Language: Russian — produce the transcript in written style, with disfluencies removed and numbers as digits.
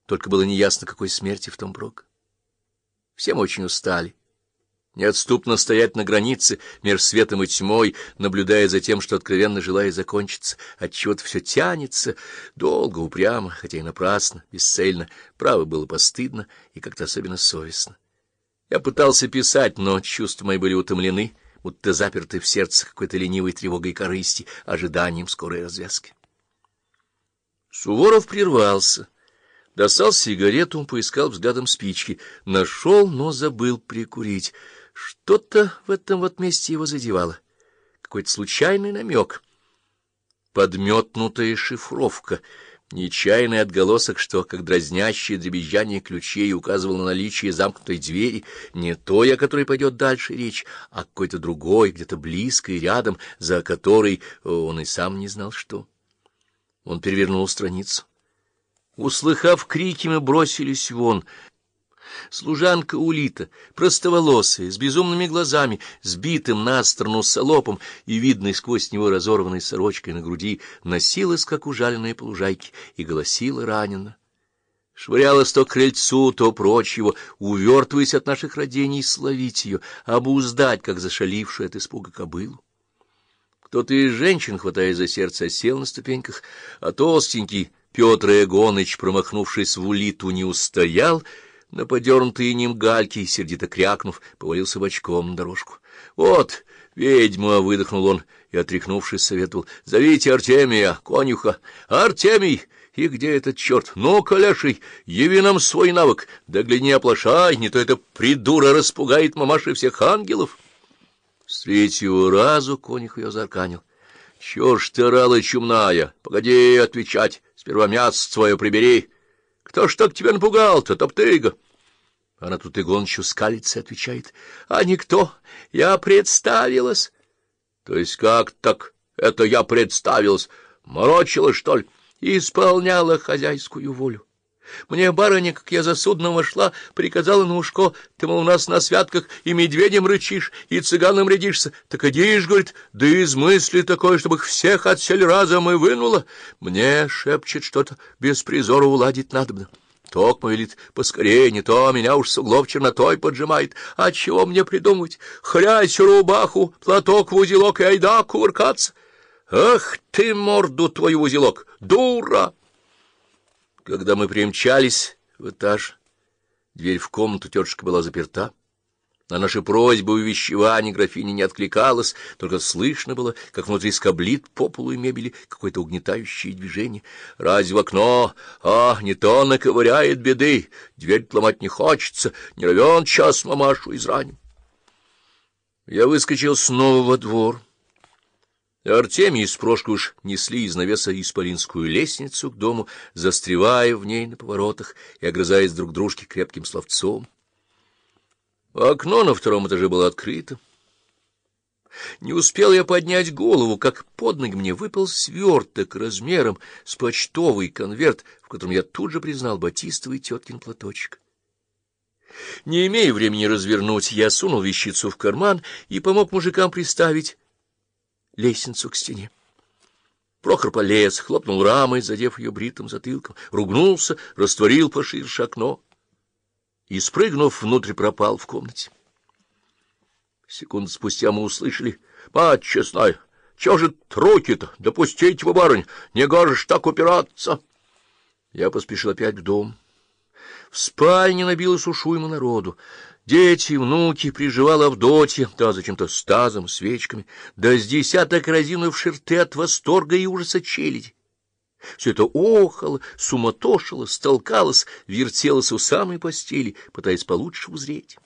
Только было неясно, какой смерти в том прок. Все мы очень устали. Неотступно стоять на границе между светом и тьмой, наблюдая за тем, что откровенно желая закончиться, отчего-то все тянется, долго, упрямо, хотя и напрасно, бесцельно, право было постыдно и как-то особенно совестно. Я пытался писать, но чувства мои были утомлены, будто заперты в сердце какой-то ленивой тревогой корысти, ожиданием скорой развязки. Суворов прервался. Достал сигарету, поискал взглядом спички. Нашел, но забыл прикурить. Что-то в этом вот месте его задевало. Какой-то случайный намек. Подметнутая шифровка. Нечаянный отголосок, что, как дразнящее дребезжание ключей, указывало на наличие замкнутой двери. Не той, о которой пойдет дальше речь, а какой-то другой, где-то близко и рядом, за которой он и сам не знал, что. Он перевернул страницу. Услыхав крики, мы бросились вон. Служанка Улита, простоволосая, с безумными глазами, сбитым на сторону салопом и видной сквозь него разорванной сорочкой на груди, носилась, как ужаленная по лужайке, и голосила раненно. Швырялась то к крыльцу, то прочь его, увертываясь от наших родений, словить ее, обуздать, как зашалившую от испуга кобылу. Кто-то из женщин, хватаясь за сердце, сел на ступеньках, а толстенький Петр Эгоныч, промахнувшись в Улиту, не устоял, на подернутые ним гальки, сердито крякнув, повалился бочком на дорожку. — Вот, ведьма! — выдохнул он и, отряхнувшись, советовал. — Зовите Артемия, конюха. — Артемий! И где этот черт? Ну-ка, леший, яви нам свой навык. Да гляди, оплошай, не то эта придура распугает мамаши всех ангелов. С третьего разу конюх ее заарканил. — Чё ж ты орала, чумная? Погоди отвечать. Сперва мясо свое прибери. Кто ж так тебя напугал-то, топтыга? Она тут Игонычу скалится, отвечает. — А никто, я представилась. — То есть как так это я представилась? Морочилась, что ли? Исполняла хозяйскую волю. Мне барыня, как я за судном вошла, приказала на ушко: ты, мол, у нас на святках и медведем рычишь, и цыганом рядишься. Так иди ж, говорит, да измысли такое, чтобы их всех отсель разом и вынула. Мне шепчет что-то, без призора уладить надобно. Токма велит поскорее, не то меня уж с углов чернотой поджимает. А чего мне придумать? Хрясь рубаху, платок в узелок и айда кувыркаться. Ах ты, морду твою в узелок, дура! Когда мы примчались в этаж, дверь в комнату тетушка была заперта. На наши просьбы увещевания графиня не откликалась, только слышно было, как внутри скоблит по полу и мебели какое-то угнетающее движение. Разве в окно? Не то наковыряет беды. Дверь ломать не хочется, не равен час мамашу израним. Я выскочил снова во двор. Артемий с Прошкой уж несли из навеса исполинскую лестницу к дому, застревая в ней на поворотах и огрызаясь друг дружке крепким словцом. Окно на втором этаже было открыто. Не успел я поднять голову, как под ноги мне выпал сверток размером с почтовый конверт, в котором я тут же признал батистовый теткин платочек. Не имея времени развернуть, я сунул вещицу в карман и помог мужикам приставить лестницу к стене. Прохор полез, хлопнул рамой, задев ее бритым затылком, ругнулся, растворил поширше окно и, спрыгнув внутрь, пропал в комнате. Секунду спустя мы услышали: — Мать честная, чего же руки-то? Допустите вы, барынь, не гожешь так упираться. Я поспешил опять в дом. В спальне набилось уж уйма народу. Дети, внуки, приживала Авдотья, да зачем-то с тазом, свечками, да с десяток разинувших рты от восторга и ужаса челяди. Все это охало, суматошило, столкалось, вертелось у самой постели, пытаясь получше узреть.